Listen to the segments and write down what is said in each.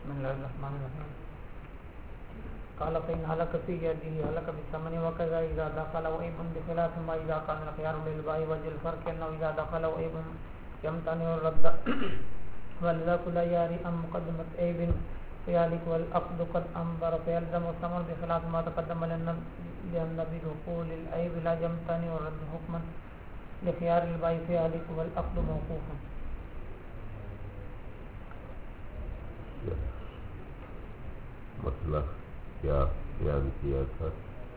بسم الله الرحمن الرحيم. قال فإن هلك في يده هلك بالثمن وكذا إذا دخل وإب بخلاف ما إذا كان الخيار للبائع وجه الفرق أنه إذا دخل وإب يمتنع الرد ولذا كل ياري أم مقدمة عيب فيالك والأقد قد أنظر فيلزم الثمن بخلاف ما تقدم لأن بدخول العيب لا يمتنع الرد حكما لخيار البائع فيالك والأقد موقوفا. مسئلہ کیا بیان کیا تھا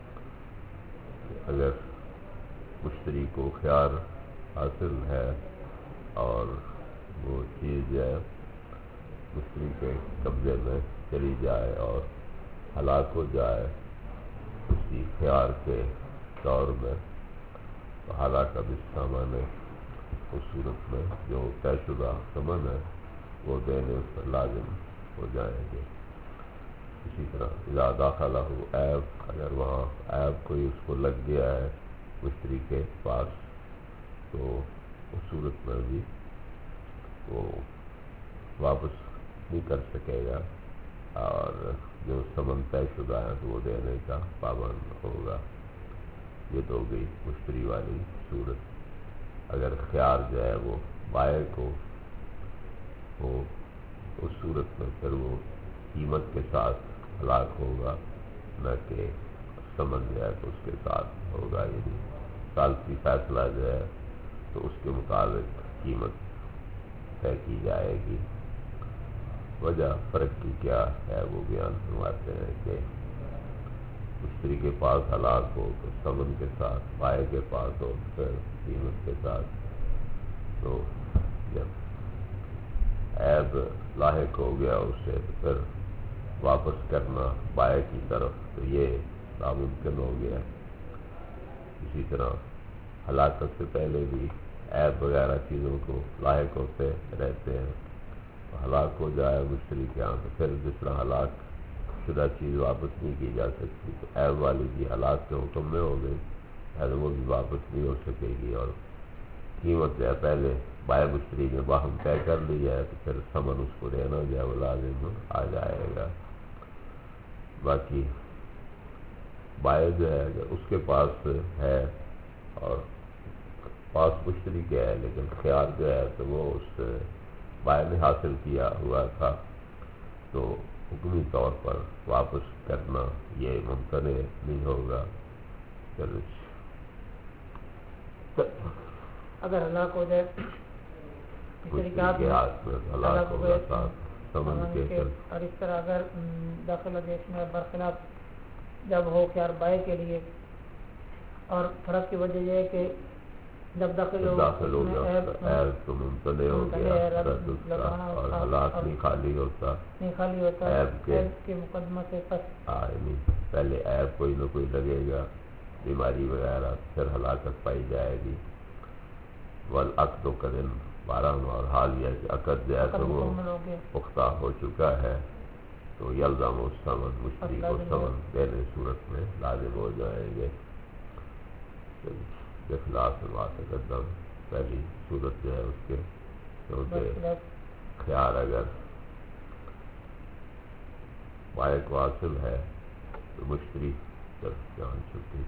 کہ اگر مشتری کو خیار حاصل ہے اور وہ چیز جو ہے مشتری کے قبضے میں چلی جائے اور ہلاک ہو جائے اسی خیار کے دور میں، تو ہلاک اب اس سامان اس صورت میں جو طے شدہ ثمن ہے وہ دینے پر لازم ہو جائیں گے. اسی طرح اذا داخلہ ہو عیب، اگر وہاں عیب کوئی اس کو لگ گیا ہے مشتری کے پاس تو اس صورت میں بھی وہ واپس نہیں کر سکے گا اور جو ثمن طے شدہ ہے تو وہ دینے کا پابند ہوگا. یہ تو ہو گئی مشتری والی صورت. اگر خیار جو ہے وہ بائع کو ہو اس صورت میں پھر وہ قیمت کے ساتھ ہلاک ہوگا، نہ کہ ثمن جو ہے تو اس کے ساتھ ہوگا. یعنی ثالثی فیصلہ جو ہے تو اس کے مطابق قیمت طے کی جائے گی. وجہ فرق کی کیا ہے وہ بیان فرماتے ہیں کہ مشتری کے پاس ہلاک ہو تو ثمن کے ساتھ، بائع کے پاس ہو پھر قیمت کے ساتھ. تو جب عیب لاحق ہو گیا اس سے تو پھر واپس کرنا بائع کی طرف تو یہ ناممکن ہو گیا. اسی طرح ہلاکت سے پہلے بھی عیب وغیرہ چیزوں کو لاحق ہوتے رہتے ہیں. ہلاک ہو جائے مشتری کے یہاں تو پھر جس طرح ہلاک شدہ چیز واپس نہیں کی جا سکتی تو عیب والی بھی ہلاک کے حکم میں ہو گئی ہے، وہ بھی واپس نہیں ہو سکے گی. اور قیمت جو ہے پہلے بائع مشتری نے باہم طے کر لی ہے تو پھر ثمن اس کو دینا جو ہے وہ لازم آ جائے گا. باقی بائع جو ہے اگر اس کے پاس ہے اور پاس مشتری کے ہے لیکن خیار جو ہے تو وہ اس بائع نے حاصل کیا ہوا تھا تو حکمی طور پر واپس کرنا یہ ممتنع نہیں ہوگا. اگر ہلاک ہو جائے مشتری کے ہاتھ میں ہلاک ہوگا ساتھ ثمن کے اور اس طرح اگر داخلہ دیش میں برخلاف جب ہو خیار بائع کے لیے، اور فرق کی وجہ یہ ہے کہ جب داخل ہو عیب تو ممتنع ہو گیا اور ہلاک نہیں خالی ہوتا عیب کے مقدمہ سے پس یعنی پہلے عیب کوئی نہ کوئی لگے گا، بیماری وغیرہ، پھر ہلاکت پائی جائے گی. والعقد قدن بارہواں اور حال یہ کہ عقد جو ہے تو وہ پختہ ہو چکا ہے تو یلزم الثمن، مشتری کو ثمن دینے صورت میں لازم ہو جائیں گے. بخلاف ما تقدم، پہلی صورت جو ہے اس کے کیونکہ خیار اگر بائع کو حاصل ہے تو مشتری جان چھٹی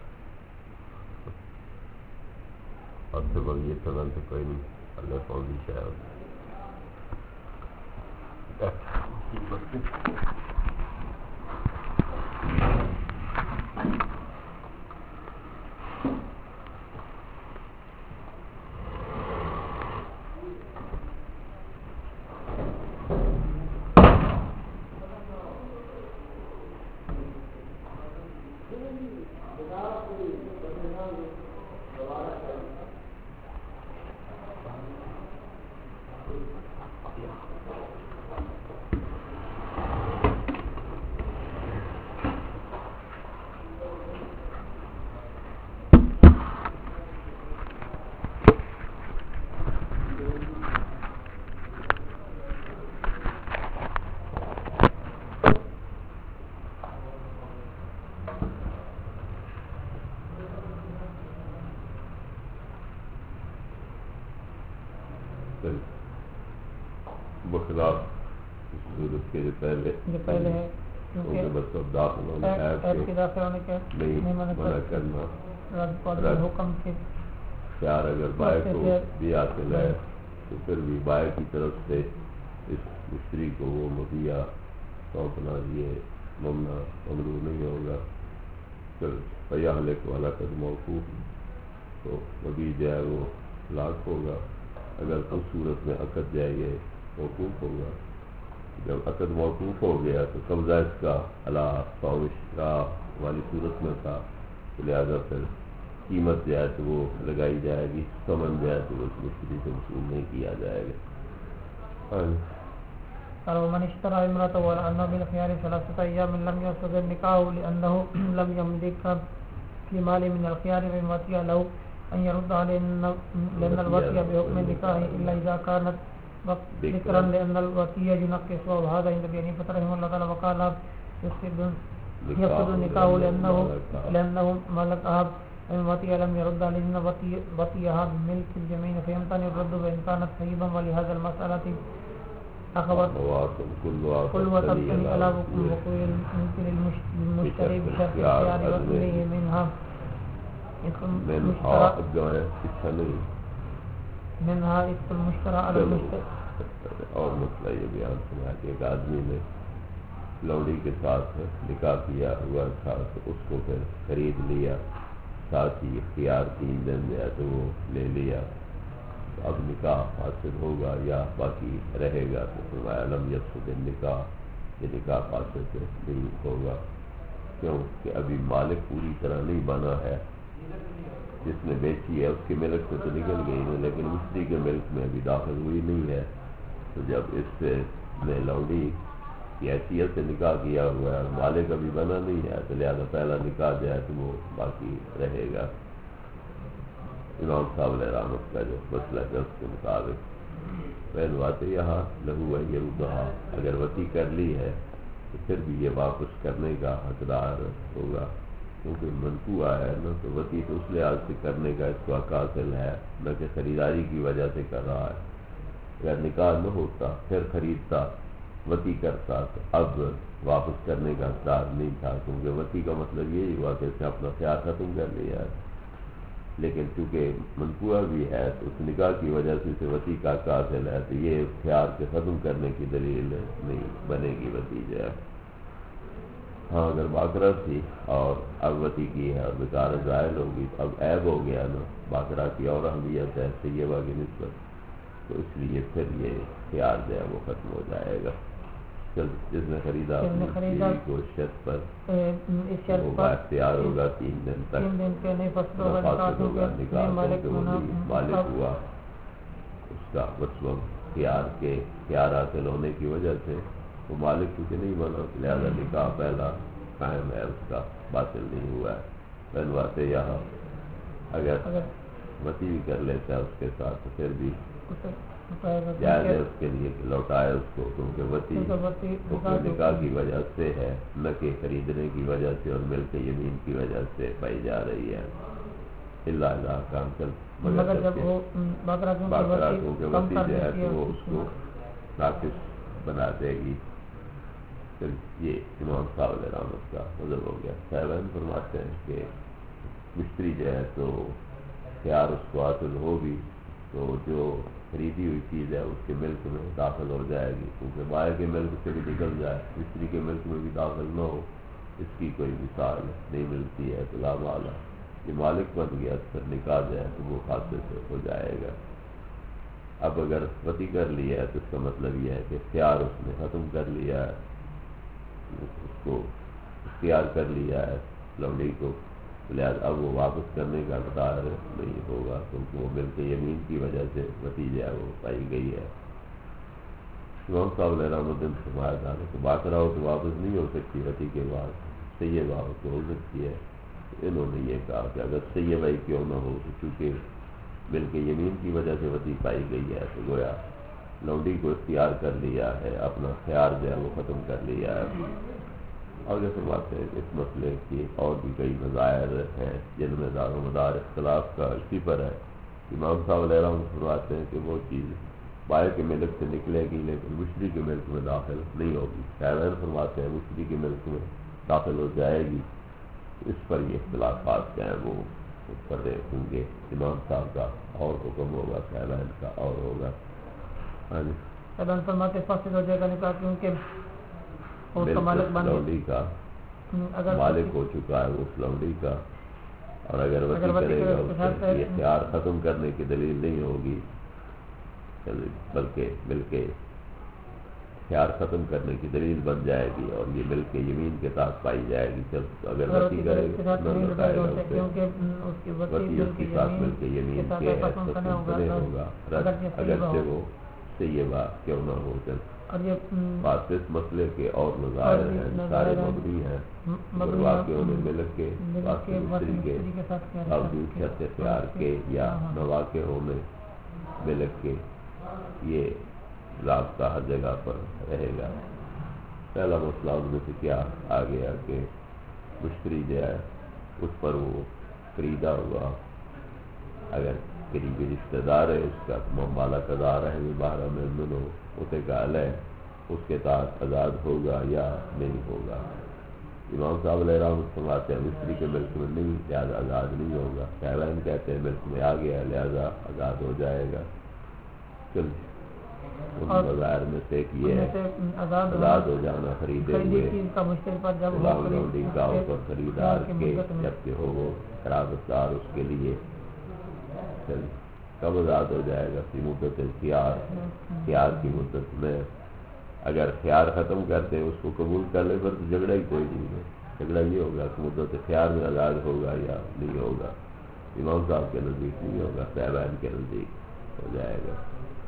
اور سے بل یہ چلن تو کوئی نہیں اللہ پہنچی شاید صورت کے جو پہلے ہے کیونکہ بس اب داخل ہونے عیب کے داخل ہونے کے نہیں منع کرنا رد حکم کے خیار اگر بائے کو بھی حاصل ہے تو پھر بھی بائے کی طرف سے اس مشتری کو وہ مدیہ سونپنا یہ ممنوع ممنوع نہیں ہوگا. پھر فیہلک وعلیٰ موقوف تو مبی جو ہے وہ لاک ہوگا. اگر اس صورت میں عقد جائے گے موقوف ہوگا. جب عقد موقوف ہو گیا تو قبضہ اس کا اللہ فاوش والی صورت میں تھا تو لہٰذا پھر قیمت جو ہے تو وہ لگائی جائے گی. ثمن جو ہے تو اس مشتری سے وصول نہیں کیا جائے گا. قال ومن اشترى امرأة وأنه بالخيار 3 أيام لم يصدر النكاح لأنه لم يملك في مال من الخيار فالوصية له أن يرد عليه لأن الوصية بحكم النكاح إلا إذا كانت ذكرا لأن الوصية ينقص وهذا عند أبي حنيفة رحمه الله تعالى وقال يفسد النكاح لأنه ملكها الوصية لم يرد عليه وصيها بملك الجميع فيمتنع الرد وإن كانت صحيحا. ولهذا المسألة أخبرت كل وتبتني على وقوع ممكن المشتري بشرط الخيار وإليه منها اسم المشترى على المشتري. اور مسئلہ یہ بیان سنا کہ ایک آدمی نے لوڑی کے ساتھ نکاح کیا ہوا تھا تو اس کو پھر خرید لیا ساتھ ہی اختیار 3 دن دیا تو وہ لے لیا. اب نکاح فاسد ہوگا یا باقی رہے گا تو فرمایا لم یفسد النکاح یہ نکاح فاسد نہیں ہوگا کیونکہ ابھی مالک پوری طرح نہیں بنا ہے. جس نے بیچی ہے اس کے ملک سے تو نکل گئی نہیں لیکن مشتری کے ملک میں ابھی داخل ہوئی نہیں ہے. تو جب اس سے نے لوڑی کی حیثیت سے نکاح کیا ہوا ہے مالک ابھی بنا نہیں ہے تو لہٰذا پہلا نکاح جو ہے تو وہ باقی رہے گا. امام صاحب علیہ رحمت کا جو مسئلہ ہے اس کے مطابق پہلواتے یہاں لہو ہے یہ اگر وصی کر لی ہے تو پھر بھی یہ واپس کرنے کا حقدار ہوگا کیونکہ منقوع ہے نا. تو وصی تو اس لحاظ سے کرنے کا اس کو حق حاصل ہے نہ کہ خریداری کی وجہ سے کر رہا ہے. اگر نکاح نہ ہوتا پھر خریدتا وصی کرتا تو اب واپس کرنے کا حقدار نہیں تھا کیونکہ وصی کا مطلب یہی ہوا کہ اس نے اپنا خیال ختم کر لیا ہے. لیکن چونکہ منقوع بھی ہے تو اس نکاح کی وجہ سے اسے وصی کا حق حاصل ہے تو یہ خیال کے ختم کرنے کی دلیل نہیں بنے گی وصی جو ہے. ہاں اگر باقرہ تھی اور اب وصی کی ہے اور بیکار زائل ہوگی اب عیب ہو گیا نا باقرہ کی اور اہمیت ہے سیبہ کی نسبت تو اس لیے پھر یہ خیال جو ہے وہ ختم ہو جائے گا. جس نے خریدا کو شرط پر ہوگا اختیار ہوگا 3 دن تک فاسد ہوگا. نکاح مالک ہوا اس کا وصف خیار حاصل ہونے کی وجہ سے وہ مالک کیونکہ نہیں بنا لہٰذا نکاح پہلا قائم ہے اس کا باطل نہیں ہوا ہے. بنواتے یہاں اگر وصی بھی کر لیتا ہے اس کے ساتھ تو پھر بھی جائز ہے اس کے لیے لوٹائے اس کو کیونکہ وصی نکاح کی وجہ سے ہے نہ کہ خریدنے کی وجہ سے اور ملک یمین کی وجہ سے پائی جا رہی ہے. اللہ کام کر مگر جب وہ باقرہ کیونکہ وصی جو ہے تو وہ اس کو ناقص بنا دے گی. پھر یہ امام صاحب علیہ رحمت کا مذہب ہو گیا. صاحبان فرماتے ہیں کہ مشتری جو ہے تو خیار اس کو حاصل ہوگی تو جو خریدی ہوئی چیز ہے اس کے ملک میں داخل ہو جائے گی کیونکہ بائیں کے ملک سے بھی نکل جائے مشتری کے ملک میں بھی داخل نہ ہو اس کی کوئی مثال نہیں ملتی ہے. تو لا مالا یہ مالک بن گیا پھر نکاح جائے تو وہ خاصے سے ہو جائے گا. اب اگر وصی کر لیا ہے تو اس کا مطلب یہ ہے کہ اختیار اس نے ختم کر لیا ہے اس کو اختیار کر لیا ہے لوڑی کو لہٰذا اب وہ واپس کرنے کا حقدار نہیں ہوگا کیونکہ وہ ملک یمین کی وجہ سے وصی جو ہے وہ پائی گئی ہے. امام صاحب علیہ رحمۃ اللہ فرمایا تھا کہ باقرہ ہو تو واپس نہیں ہو سکتی وصی کے بعد سیبہ ہو تو ہو سکتی ہے. انہوں نے یہ کہا کہ اگر سیبہ ہی کیوں نہ ہو تو چونکہ ملک یمین کی وجہ سے وصی پائی گئی ہے تو گویا لوڈی کو اختیار کر لیا ہے اپنا خیار جو ہے وہ ختم کر لیا ہے. اور جیسے بات ہے اس مسئلے کی اور بھی کئی مظاہر ہیں جن میں دار و مدار اختلاف کا اسی پر ہے. امام صاحب علیہ رحمۃ فرماتے ہیں کہ وہ چیز بائے کے ملک سے نکلے گی لیکن مشتری کے ملک میں داخل نہیں ہوگی. شاہین فرماتے ہیں مشتری کے ملک میں داخل ہو جائے گی. اس پر یہ اختلافات جو ہیں وہ کر رہے ہوں گے. امام صاحب کا اور حکم ہوگا، شاہین کا اور ہوگا. ہاں جی شاہین فرماتے فاسد ہو جائے گا نکاح کیونکہ اس کا مالک بن لونڈی کا مالک ہو چکا ہے وہ لونڈی کا، اور اگر وصی کرے گا اس سے یہ اختیار ختم کرنے کی دلیل نہیں ہوگی، بلکہ اختیار ختم کرنے کی دلیل بن جائے گی اور یہ مل کے یمین کے ساتھ پائی جائے گی. جب اگر وصی کرے گا وصی اس کے ساتھ مل کے یمین کے ہوگا اگرچہ وہ طیبہ کیوں نہ ہو. بات اس مسئلے کے اور نظائر ہیں، سارے مبنی ہیں. اگر واقعوں نے ملک کے واقع مشتری کے باوجود شرط اختیار کے یا نواقعوں میں ملک کے، یہ رابطہ ہر جگہ پر رہے گا. پہلا مسئلہ ان میں سے کیا آ گیا کہ مشتری جو ہے اس پر وہ خریدا ہوا اگر قریبی رشتہ دار ہے اس کا مالا قدار ہے باہر میں دونوں اسے کا علیہ اس کے ساتھ آزاد ہوگا یا نہیں ہوگا. امام صاحب علیہ رحمۃ فرماتے ہیں مشتری کے ملک میں نہیں لہٰذا آزاد نہیں ہوگا. شاہین کہتے ہیں ملک میں آ گیا لہٰذا آزاد ہو جائے گا. چل ان بظاہر میں سے ایک یہ ہے آزاد ہو جانا خریدے ہوئے غلام لونڈی کا اوپر خریدار کے جبکہ ہو وہ خرابت دار اس کے لیے. چل کب آزاد ہو جائے گا؟ فی مدت خیار کی مدت میں. اگر خیار ختم کرتے اس کو قبول کر لے پھر تو جھگڑا ہی کوئی نہیں ہے. جھگڑا یہ ہوگا کہ مدت خیار میں آزاد ہوگا یا نہیں ہوگا. امام صاحب کے نزدیک نہیں ہوگا، صاحبین کے نزدیک ہو جائے گا.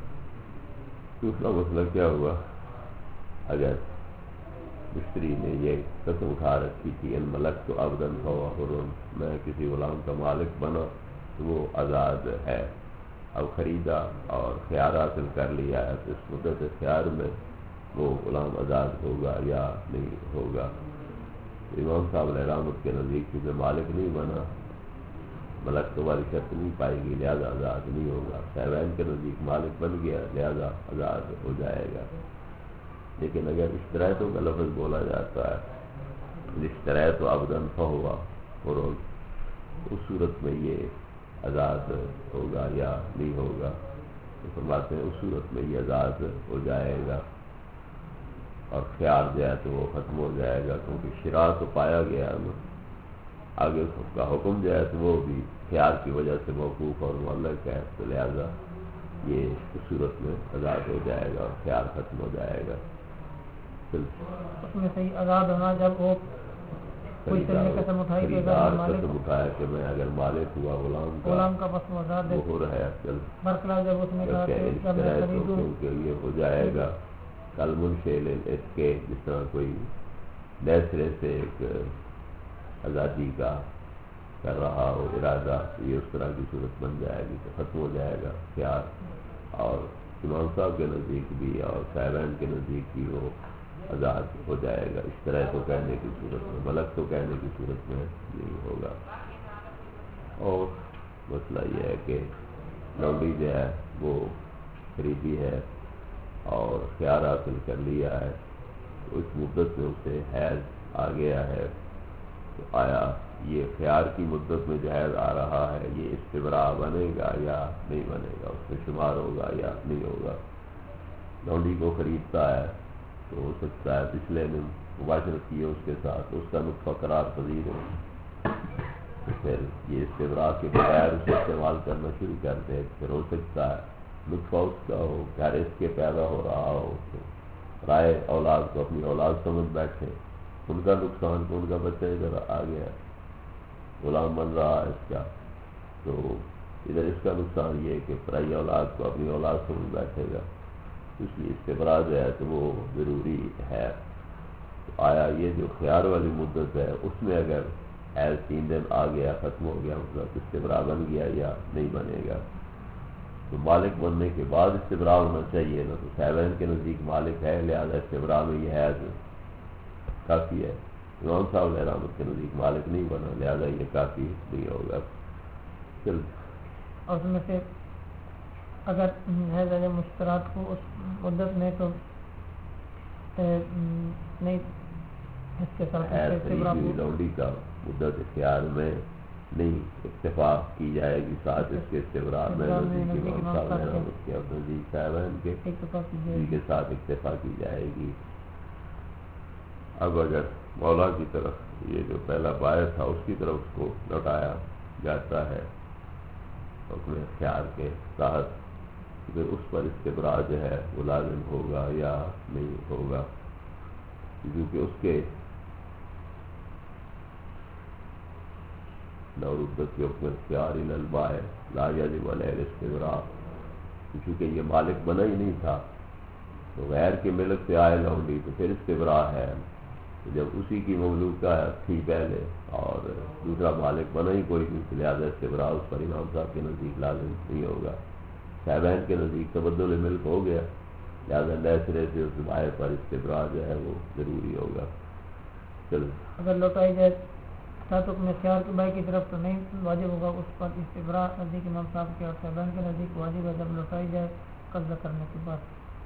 دوسرا مسئلہ کیا ہوا؟ اگر مشتری نے یہ قسم اٹھا رکھی تھی ان ملک تو عبدن فہو حر، میں کسی غلام کا مالک بنا تو وہ آزاد ہے. اب خریدا اور خیار حاصل کر لیا ہے تو اس مدت خیار میں وہ غلام آزاد ہوگا یا نہیں ہوگا. امام صاحب علیہ رحمۃ کے نزدیک کیونکہ مالک نہیں بنا ملک تو والی شرط نہیں پائے گی لہذا آزاد نہیں ہوگا. شاہین کے نزدیک مالک بن گیا لہذا آزاد ہو جائے گا. لیکن اگر اشترائطوں کا لفظ بولا جاتا ہے اشترائط و عبدن فہو حر، اس صورت میں یہ آزاد ہوگا یا نہیں ہوگا؟ تو فرماتے ہیں اس صورت میں یہ آزاد ہو جائے گا اور خیار جو ہے تو وہ ختم ہو جائے گا کیونکہ شراء تو پایا گیا ہے. آگے اس کا حکم جو ہے تو وہ بھی خیار کی وجہ سے موقوف اور معلق ہے، تو لہذا یہ اس صورت میں آزاد ہو جائے گا اور خیار ختم ہو جائے گا. اس میں صحیح آزاد ہونا جب وہ کوئی قسم اٹھائی کہ قسم اٹھایا کہ میں اگر مالک ہوا غلام کا بس آزاد ہے برخلاف جب اس نے کہا کہ جب میں خریدوں کیونکہ یہ ہو جائے گا کل منشیل اس کے جس طرح کوئی نئے سرے سے ایک آزادی کا کر رہا ہو ارادہ، یہ اس طرح کی صورت بن جائے گی تو ختم ہو جائے گا خیار. اور امام صاحب کے نزدیک بھی اور صاحبین کے نزدیک بھی وہ آزاد ہو جائے گا. اس طرح تو کہنے کی صورت میں ملک تو کہنے کی صورت میں نہیں ہوگا. اور مسئلہ یہ ہے کہ لونڈی جو ہے وہ خریدی ہے اور خیار حاصل کر لیا ہے، اس مدت میں اسے حیض آ گیا ہے، تو آیا یہ خیار کی مدت میں جو حیض آ رہا ہے یہ استبراء بنے گا یا نہیں بنے گا، اس میں شمار ہوگا یا نہیں ہوگا؟ لونڈی کو خریدتا ہے تو ہو سکتا ہے پچھلے نے مباشرت کی ہے اس کے ساتھ، اس کا نطفہ قرار پذیر ہو، پھر یہ استبراء کے بغیر اسے استعمال کرنا شروع کر دے. پھر ہو سکتا ہے نطفہ اس کا ہو، گھر اس کے پیدا ہو رہا ہو تو رائے اولاد کو اپنی اولاد سمجھ بیٹھے، ان کا نقصان تو ان کا بچہ ادھر آ گیا غلام بن رہا ہے اس کا، تو ادھر اس کا نقصان یہ کہ پرائی اولاد کو اپنی اولاد سمجھ بیٹھے گا. اس لیے استبراء جو ہے تو وہ ضروری ہے. تو آیا یہ جو خیار والی مدت ہے اس میں اگر حیض 3 دن آ گیا ختم ہو گیا مطلب استبراء بن گیا یا نہیں بنے گا؟ تو مالک بننے کے بعد استبراء ہونا چاہیے نا. تو صاحبین کے نزدیک مالک ہے لہذا استبراء میں یہ حیض کافی ہے. امام صاحب علیہ رحمۃ کے نزدیک مالک نہیں بنا لہذا یہ کافی نہیں ہوگا. چل اور اس میں سے اگر ہے ذریعہ مشترات کو اس مدت میں تو نہیں اس کے ساتھ لونڈی کا مدت اختیار میں نہیں اتفاق کی جائے گی ساتھ اس کے استبراء میں نزدیک صاحبین کے ساتھ اتفاق کی جائے گی. اب اگر مولا کی طرف یہ جو پہلا باعث تھا اس کی طرف اس کو لوٹایا جاتا ہے حکم اختیار کے تحت پھر اس پر استبراء جو ہے وہ لازم ہوگا یا نہیں ہوگا, کیونکہ اس کے لو ردت کے حکم اختیار البائے لا یجب علیہ الاستبراء, چونکہ یہ مالک بنا ہی نہیں تھا تو غیر کے ملک سے آئے لونڈی تو پھر استبراء ہے. جب اسی کی مملوکہ تھی پہلے اور دوسرا مالک بنا ہی کوئی نہیں, لہٰذا استبراء اس پر امام صاحب کے نزدیک لازم نہیں ہوگا. صاحبین کے نزدیک تبدل ملک ہو گیا, لہٰذا نئے سرے سے اس بائے پر استبراء جو ہے وہ ضروری ہوگا. چلو اگر لوٹائی جائے ساتھ حکم اختیار کے بھائی کی طرف تو نہیں واجب ہوگا اس پر استبراء نزدیک امام صاحب کے اور صاحبان کے نزدیک واجب ہے جب لوٹائی جائے قبضہ کرنے کے بعد.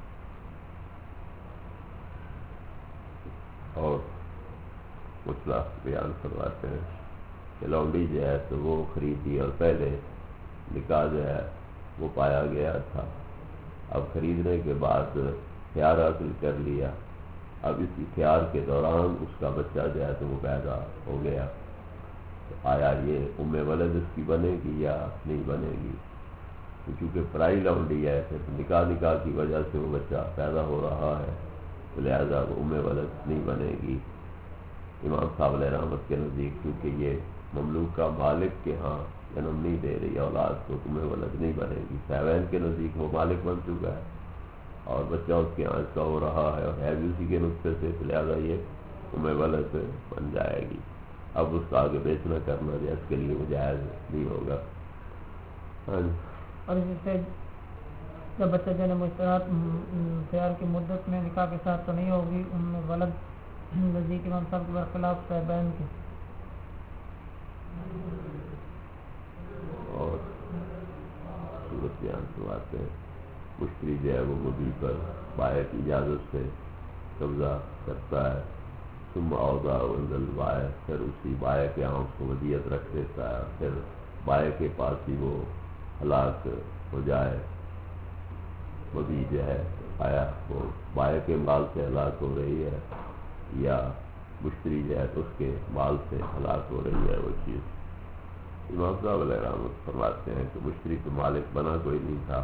اور مسئلہ بیان کرواتے ہیں کہ لونڈی جو ہے تو وہ خریدی اور پہلے نکاح جو ہے وہ پایا گیا تھا, اب خریدنے کے بعد خیار حاصل کر لیا, اب اس اختیار کے دوران اس کا بچہ جو ہے تو وہ پیدا ہو گیا, تو آیا یہ ام ولد اس کی بنے گی یا نہیں بنے گی؟ کیونکہ پرائی لونڈی ہے تو نکاح کی وجہ سے وہ بچہ پیدا ہو رہا ہے, تو لہٰذا وہ ام ولد نہیں بنے گی امام صاحب علیہ رحمت کے نزدیک, کیونکہ یہ مملوک کا مالک کے ہاں جنم نہیں دے رہی اولاد تو ام ولد نہیں بنے گی. صاحبین کے نزدیک وہ مالک بن چکا ہے اور بچہ اس کے ہاں اس کا ہو رہا ہے اور ہے بھی اسی کے نسخے سے, تو لہٰذا یہ ام ولد بن جائے گی. اب اس کا آگے بیچنا کرنا جو اس کے لیے وہ جائز نہیں ہوگا. اور اس سے جب بچہ جنم مشترات خیار کی مدت میں نکاح کے ساتھ تو نہیں ہوگی ام ولد نزدیک امام صاحب کے برخلاف صاحبین کے. اور صورت بیان کرواتے ہیں مشتری جو ہے وہ مبی پر بائع کی اجازت سے قبضہ کرتا ہے, ثم اوضاع عند البائع, پھر اسی بائع کے یہاں اس کو ودیعت رکھ دیتا ہے, پھر بائع کے پاس ہی وہ ہلاک ہو جائے. مبی جو ہے آیا وہ بائع کے مال سے ہلاک ہو رہی ہے یا مشتری جو ہے تو اس کے مال سے ہلاک ہو رہی ہے وہ چیز. امام صاحب علیہ رحمت فرماتے ہیں کہ مشتری تو مالک بنا کوئی نہیں تھا,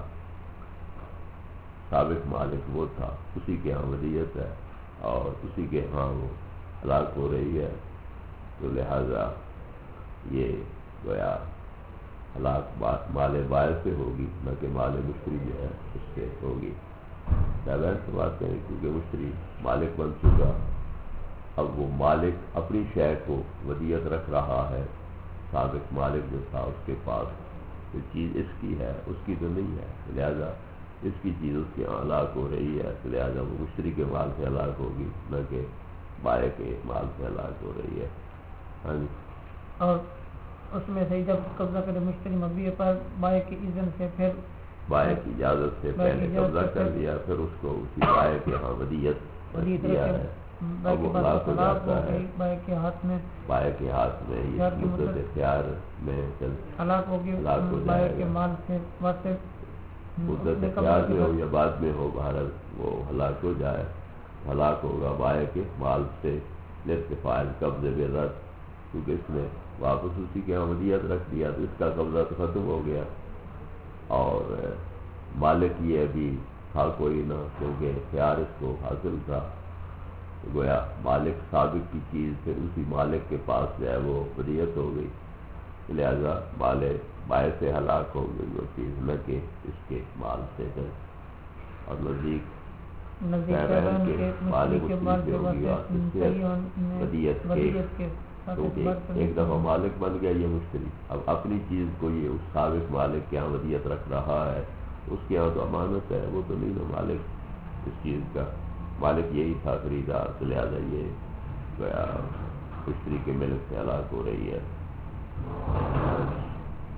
سابق مالک وہ تھا, اسی کے ہاں ودیعت ہے اور اسی کے ہاں وہ ہلاک ہو رہی ہے, تو لہذا یہ گویا ہلاک مال بائع سے ہوگی نہ کہ مال مشتری جو ہے اس سے ہوگی. صاحبین فرماتے ہیں کیونکہ مشتری مالک بن چکا, اب وہ مالک اپنی شے کو ودیعت رکھ رہا ہے, سابق مالک جو تھا اس کے پاس جو چیز اس کی ہے اس کی تو نہیں ہے, لہذا اس کی چیز اس کے ہلاک ہو رہی ہے, تو لہذا وہ مشتری کے مال سے ہلاک ہوگی نہ کہ بائع کے مال سے ہلاک ہو رہی ہے. ہاں جی. اور اس میں سے جب قبضہ کرے مشتری مبی پر بائع کی اذن سے, پھر بائع کی اجازت سے پہلے قبضہ کر دیا, پھر اس کو اسی بائع کے ہاں ودیعت دیا ہے, اب وہ ہلاک ہو جاتا ہے بائع کے ہاتھ میں, بائع کے ہاتھ میں اس مدت اختیار میں ہلاک ہوگی بائع کے مال سے واسطے مدت اختیار میں ہو یا بعد میں ہو, بہرحال وہ ہلاک ہو جائے, ہلاک ہوگا بائع کے مال سے لارتفاع القبض بالرد, کیونکہ اس نے واپس اسی کے ہاں ودیعت رکھ دیا تو اس کا قبضہ تو ختم ہو گیا, اور مالک یہ ابھی تھا کوئی نہ, کیونکہ اختیار اس کو حاصل تھا, گویا مالک سابق کی چیز پھر اسی مالک کے پاس جو ہے وہ ودیعت ہو گئی, لہذا مال بائع سے ہلاک ہو گئی وہ چیز نہ کہ اس کے مال سے. اور نزدیک صاحبین کے مالک اس چیز سے ہوگی اور ودیعت کے, کیونکہ ایک دفعہ مالک بن گیا یہ مشتری, اب اپنی چیز کو یہ اس سابق مالک کے یہاں ودیعت رکھ رہا ہے, اس کے یہاں تو امانت ہے, وہ تو نہیں نا مالک اس چیز کا, مالک یہی تھا خریدار, تو لہٰذا یہ گویا مشتری کے ملک سے ہلاک ہو رہی ہے.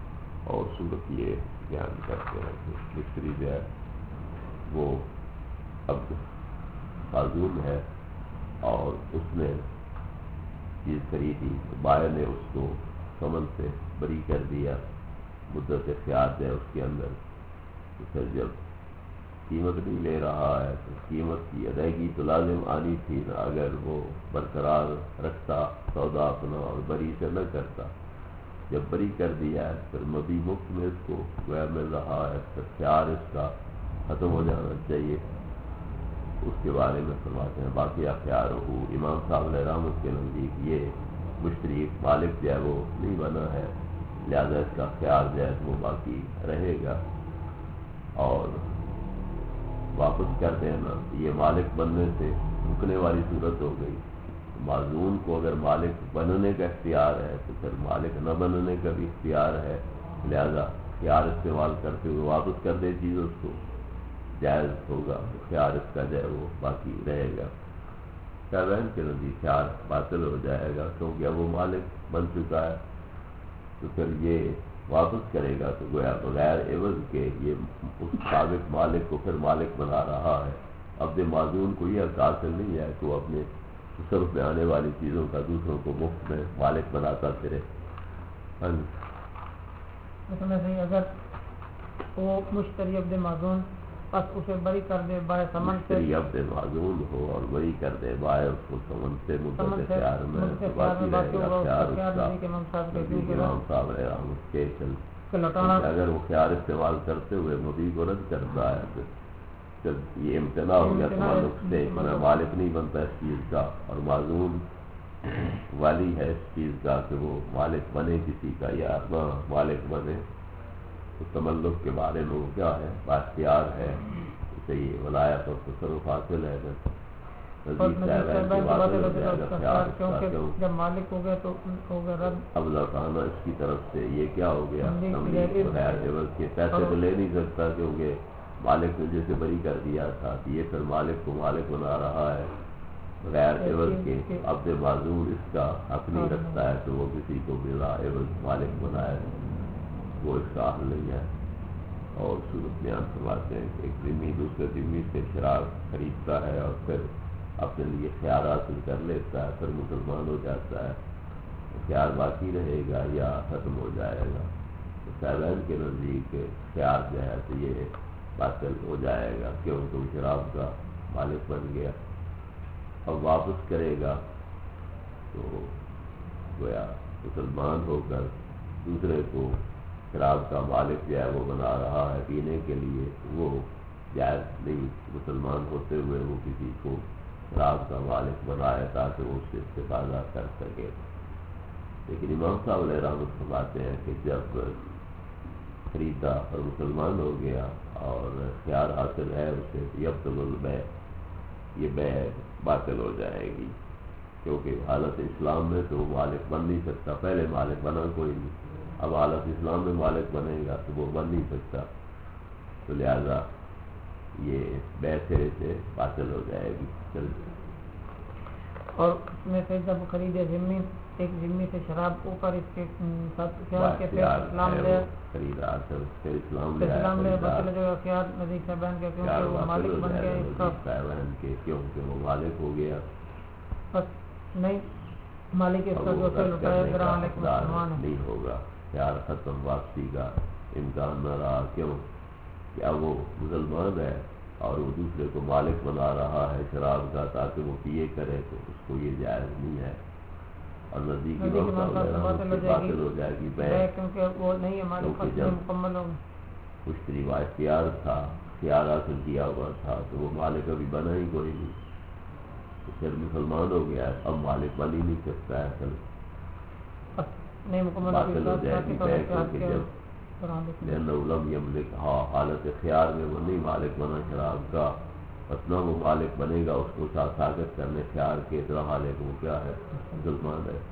اور صورت یہ بیان کرتے ہیں کہ مشتری جو ہے وہ اب معذور ہے اور اس نے چیز خریدی، بائر نے اس کو ثمن سے بری کر دیا، مدت اختیار ہے اس کے اندر، تو پھر جب قیمت نہیں لے رہا ہے تو قیمت کی ادائیگی تو لازم آنی تھی نا، اگر وہ برقرار رکھتا سودا اپنا اور بری سے نہ کرتا۔ جب بری کر دیا ہے پھر مبی مفت میں اس کو غیر مل رہا ہے، پھر اختیار اس کا ختم ہو جانا چاہیے۔ اس کے بارے میں فرماتے ہیں باقی اختیار ہو، امام صاحب علیہ رحمت کے نزدیک یہ مشتری مالک جو ہے وہ نہیں بنا ہے، لہذا اس کا اختیار جو ہے وہ باقی رہے گا، اور واپس کر دینا یہ مالک بننے سے رکنے والی صورت ہو گئی۔ معزون کو اگر مالک بننے کا اختیار ہے تو پھر مالک نہ بننے کا بھی اختیار ہے، لہذا اختیار استعمال کرتے ہوئے واپس کر دے چیز اس کو جائز ہوگا، اختیار اس کا جو ہے وہ باقی رہے گا۔ شاہبین کے نزدیک اختیار باطل ہو جائے گا کیونکہ اب وہ مالک بن چکا ہے، تو پھر یہ واپس کرے گا تو گویا بغیر عوض کے یہ اس سابق مالک کو پھر مالک بنا رہا ہے۔ عبد معزون کو یہ حق حاصل نہیں ہے کہ وہ اپنے تصرف میں آنے والی چیزوں کا دوسروں کو مفت میں مالک بناتا پھرے۔ اگر وہ مشتری عبد معزون بس اسے بری کر دے بائے سمن سے، مشتری عبد معزون ہو اور بری کر دے بائے اس کو سمن سے مدت اختیار میں تو باقی رہے گا اختیار اس کا۔ امام صاحب علیہ رحمت کے اگر وہ اختیار استعمال کرتے ہوئے مبی کو رد کرتا ہے تو جب یہ امتناع ہو گیا تعلق سے میں مالک نہیں بنتا اس چیز کا، اور معزون والی ہے اس چیز کا کہ وہ مالک بنے کسی کا یا نہ مالک بنے، تو تملک کے بارے میں وہ کیا ہے بااختیار ہے، اسے یہ ولایت اور تصرف حاصل ہے۔ جب مالک ہو گیا تو رد اب لوٹانا اس کی طرف سے یہ کیا ہو گیا، بغیر عوض کے پیسے تو لے نہیں سکتا کیونکہ مالک نے جیسے بری کر دیا تھا، یہ پھر مالک کو مالک بنا رہا ہے بغیر عوض کے۔ عبد معزون اس کا حق نہیں رکھتا ہے تو وہ کسی کو بلا عوض مالک بنائے، وہ اس کا حل نہیں ہے۔ اور صورت بیان فرماتے ہیں کہ ایک ذمہ دوسرے ذمہ سے شراب خریدتا ہے اور پھر اپنے لیے اختیار حاصل کر لیتا ہے، پھر مسلمان ہو جاتا ہے، اختیار باقی رہے گا یا ختم ہو جائے گا؟ تو صاحبین کے نزدیک اختیار جو ہے تو یہ باطل ہو جائے گا کیونکہ وہ شراب کا مالک بن گیا۔ اب واپس کرے گا تو گویا مسلمان ہو کر دوسرے کو شراب کا مالک جو ہے وہ بنا رہا ہے پینے کے لیے، وہ جائز نہیں، مسلمان ہوتے ہوئے وہ کسی کو شراب کا مالک بنائے تاکہ وہ اس سے استفادہ کر سکے۔ لیکن امام صاحب علیہ رحمت فرماتے ہیں کہ جب خریدا اور مسلمان ہو گیا اور اختیار حاصل ہے اسے، یبطل البیع، یہ بیع باطل ہو جائے گی کیونکہ حالت اسلام میں تو وہ مالک بن نہیں سکتا، پہلے مالک بنا کوئی نہیں، اب حالت اسلام میں مالک بنے گا تو وہ بن نہیں سکتا، تو لہذا یہ بیع سرے سے باطل ہو جائے گی۔ اور اس میں سے جب خریدے ذمہ ایک ذمہ سے شراب اوپر اس کے خیال کے پھر اسلام لے خریدا پھر اسلام لے باطل جو خیال نزدیک صاحبان کے کیونکہ وہ مالک بن گیا اس کا، کیونکہ وہ مالک ہو گیا، بس نہیں مالک اس کا جو سے لٹایا گرا لیکن مسلمان ہے نہیں ہوگا، خیال ختم، واپسی کا امکان نہ رہا، کیوں کہ اب وہ مسلمان ہے اور وہ دوسرے کو مالک بنا رہا ہے شراب کا تاکہ وہ پیے کرے، تو اس کو یہ جائز نہیں ہے، اور نزدیک باطل ہو جائے گی بیع، کیونکہ وہ نہیں ہماری فصل مکمل ہوگی۔ مشتری با اختیار تھا، اختیار حاصل کیا ہوا تھا تو وہ مالک ابھی بنا ہی کوئی نہیں، تو پھر مسلمان ہو گیا ہے، اب مالک بن ہی نہیں سکتا ہے، پھر نہیں مکمل باطل ہو جائے گی بیع، کیونکہ جب لم یملک حالت اختیار میں وہ نہیں مالک بنا شراب کا، بس نہ وہ مالک بنے گا، اس کو ساخت کرنے اختیار کے اتنا حال ہے کہ وہ کیا ہے، مسلمان ہے۔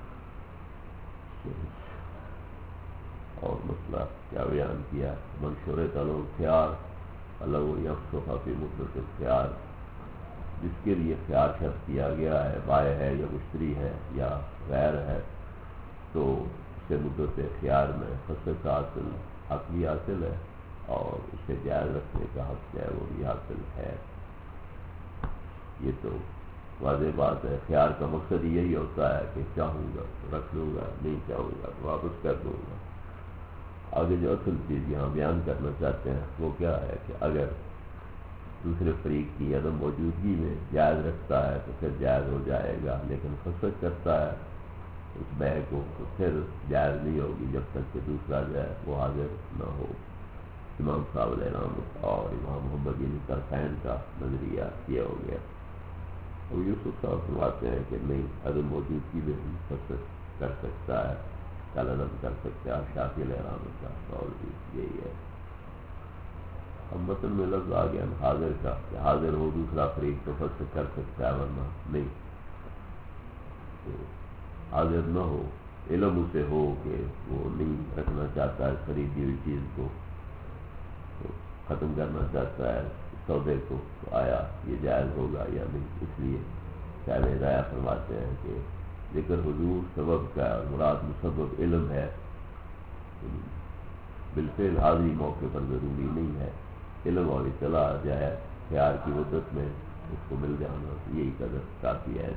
اور مسئلہ کیا بیان کیا، منشور تعلق اختیار اللہ یفسخ فی مطلق اختیار، جس کے لیے اختیار شرط کیا گیا ہے، بائع ہے یا مشتری ہے یا غیر ہے، تو سے مدت اختیار میں فسق کا حق بھی حاصل ہے اور اسے جائز رکھنے کا حق ہے وہ بھی حاصل ہے۔ یہ تو واضح بات ہے، اختیار کا مقصد یہی ہوتا ہے کہ چاہوں گا تو رکھ لوں گا، نہیں چاہوں گا تو واپس کر دوں گا۔ آگے جو اصل چیز یہاں بیان کرنا چاہتے ہیں وہ کیا ہے کہ اگر دوسرے فریق کی عدم موجودگی میں جائز رکھتا ہے تو پھر جائز ہو جائے گا، لیکن فسق کرتا ہے اس بیع کو تو پھر جائز نہیں ہوگی جب تک کہ دوسرا جو ہے وہ حاضر نہ ہو۔ امام صاحب علیہ رحمۃ اور امام محمد بن طرفین کا نظریہ یہ ہو گیا۔ اور یوسف صاحب فرماتے ہیں کہ نہیں، عدم موجودگی میں بھی فسق کر سکتا ہے، کلنم کر سکتا ہے۔ شافعی علیہ رحمۃ کا قول بھی یہی ہے۔ اب متن میں لفظ آ گیا حاضر کا کہ حاضر ہو دوسرا فریق تو فسق کر سکتا ہے، ورنہ نہیں۔ تو حاضر نہ ہو، علم اسے ہو کہ وہ نہیں رکھنا چاہتا ہے خریدی ہوئی چیز کو، تو ختم کرنا چاہتا ہے سودے کو، تو آیا یہ جائز ہوگا یا نہیں؟ اس لیے صاحب ہدایہ فرماتے ہیں کہ ذکر حضور سبب کا اور مراد مسبب علم ہے، بالفعل حاضری موقع پر ضروری نہیں ہے، علم اور اطلاع جائے خیار کی مدت میں اس کو مل جانا یہی قدر کافی ہے۔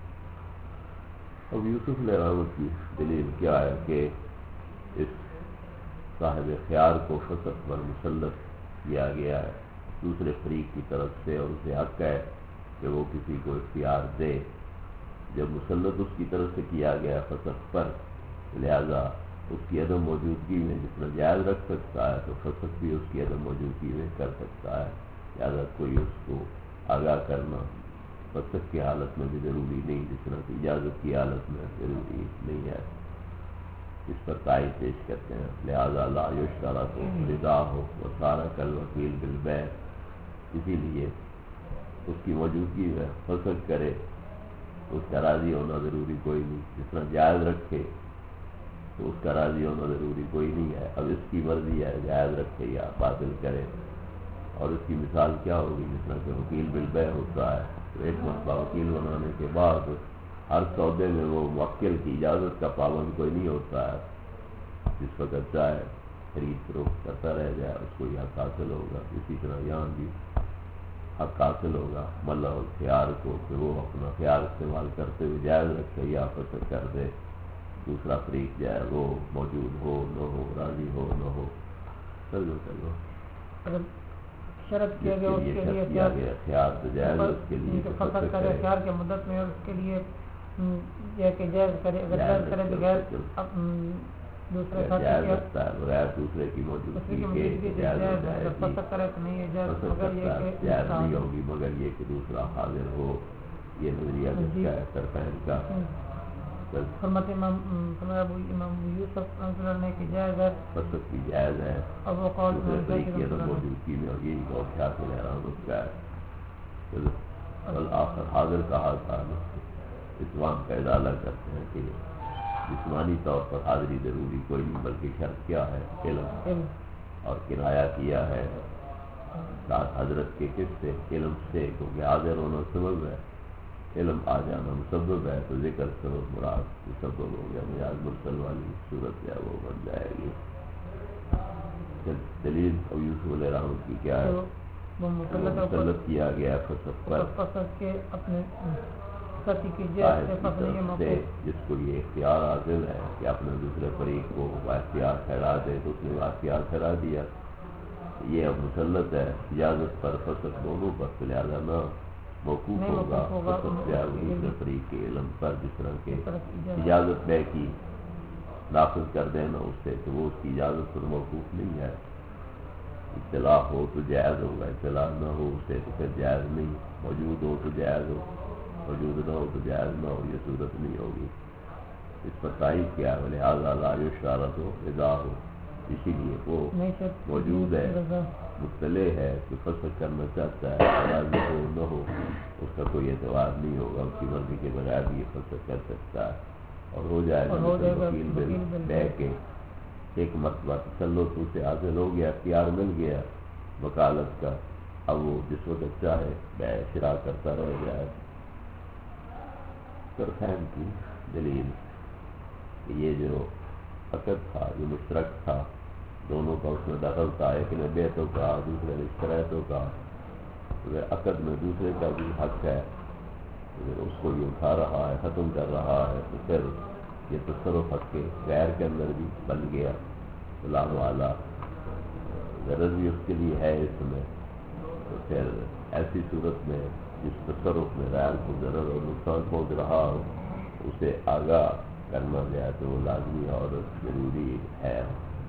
اب یوسف علیہ رحمۃ کی دلیل کیا ہے کہ اس صاحب خیار کو فسق پر مسلط کیا گیا ہے دوسرے فریق کی طرف سے، اور اسے حق ہے کہ وہ کسی کو اختیار دے۔ جب مسلط اس کی طرف سے کیا گیا فسق پر، لہذا اس کی عدم موجودگی میں جتنا جائز رکھ سکتا ہے تو فسق بھی اس کی عدم موجودگی میں کر سکتا ہے، لہذا کوئی اس کو آگاہ کرنا فسق کی حالت میں بھی ضروری نہیں، جس طرح کی اجازت کی حالت میں ضروری نہیں ہے۔ اس پر تائید پیش کرتے ہیں، لہذا لا یشترط رضا ہو و سارا کل وکیل بالبیع، اسی لیے اس کی موجودگی میں فسق کرے تو اس کا راضی ہونا ضروری کوئی نہیں، جس طرح جائز رکھے تو اس کا راضی ہونا ضروری کوئی نہیں ہے۔ اب اس کی مرضی ہے جائز رکھے یا باطل کرے، اور اس کی مثال کیا ہوگی؟ جس طرح کہ وکیل بالبیع ہوتا ہے، تو ایک مرتبہ وکیل بنانے کے بعد ہر سودے میں وہ موکل کی اجازت کا پابند کوئی نہیں ہوتا ہے، جس وقت چاہے خرید فروخت کرتا رہ جائے اس کو یہ حق حاصل ہوگا۔ اسی طرح یہاں بھی حق حاصل ہوگا ملہ الخیار کو کہ وہ اپنا خیار استعمال کرتے ہوئے جائز رکھے یا فسق کر دے، دوسرا فریق جائے وہ موجود ہو نہ ہو، راضی ہو نہ ہو۔ چلو اگر شرط کیا گیا اس کے لیے خیار تو جائز اس کے لیے فسق کرے خیار کے مدت میں، اور اس کے لیے یہ کہ جائز کرے، اگر جائز کرے بغیر دوسرے جائز رکھتا ہے بغیر دوسرے کی موجودگی کے جائز ہو جائے گی، فسق کرے تو نہیں ہے جائز، مگر یہ کہ جائز نہیں ہوگی مگر یہ کہ دوسرا حاضر ہو۔ یہ نظریہ جس کا ہے طرفین کا۔ فرماتے امام یوسف نے کہ جائز ہے، فسق بھی جائز ہے اور وہ قول موجودگی میں، اور یہی قول شافعی علیہ رحمۃ کا ہے۔ والآخر حاضر کا حال اتمام کا ادالہ کرتے ہیں کہ جسمانی طور پر حاضری ضروری کوئی نہیں، بلکہ شرط کیا ہے؟ علم، اور کنایا کیا ہے ساتھ حضرت کے کس سے؟ علم سے، کیونکہ حاضر ہونا سبب ہے، علم آ جانا مسبب ہے، تو ذکر سبب مراد مسبب ہو گیا، مجاز مرسل والی صورت ہے وہ بن جائے گی۔ دلیل اب یوسف علیہ رحمۃ کی کیا ہے؟ مسلط کیا گیا فسق پر، فسق کے اپنے ساتھی کی جس کو یہ اختیار حاصل ہے کہ اپنے دوسرے فریق کو اختیار ٹھہرا دے، تو اس نے اختیار ٹھہرا دیا، یہ اب مسلط ہے اجازت پر فسق دونوں پر، لہٰذا نہ موقوف ہوگا فسق یا دوسرے فریق کے علم پر، جس طرح کے اجازت بیع کی نافذ کر دینا اس سے، تو وہ اس کی اجازت پر موقوف نہیں ہے۔ اطلاع ہو تو جائز ہوگا، اطلاع نہ ہو اسے تو پھر جائز نہیں، موجود ہو تو جائز ہو، موجود نہ ہو تو جائز نہ ہو، یہ صورت نہیں ہوگی۔ اس پر تائید کیا ہے؟ لہٰذا لا یشترط رضا ہو، اسی لیے وہ موجود ہے، مطلع ہے کہ فسق کرنا چاہتا ہے، راضی ہو نہ ہو اس کا کوئی اعتبار نہیں ہوگا، اس کی مرضی کے بغیر بھی یہ فسق کر سکتا ہے، اور ہو جائے گا وکیل بیع کے ایک مرتبہ تسلط اسے حاصل ہو گیا، اختیار مل گیا وکالت کا، اب وہ جس وقت چاہے بیع شراء کرتا رہ جائے۔ طرفین کی دلیل کہ یہ جو عقد تھا جو مشترک تھا، دونوں کا اس میں دخل تھا، ایک نے بیعتوں کا دوسرے نے اشتراطوں کا، اگر عقد میں دوسرے کا بھی حق ہے، اگر اس کو یہ اٹھا رہا ہے، ختم کر رہا ہے، تو پھر یہ تصرف حق کے غیر کے اندر بھی بن گیا، غلام والا غرض بھی اس کے لیے ہے اس میں، تو پھر ایسی صورت میں جس تصرف میں غیر کو ضرر اور نقصان پہنچ رہا ہو اسے آگاہ کرنا جائے تو وہ لازمی اور ضروری ہے۔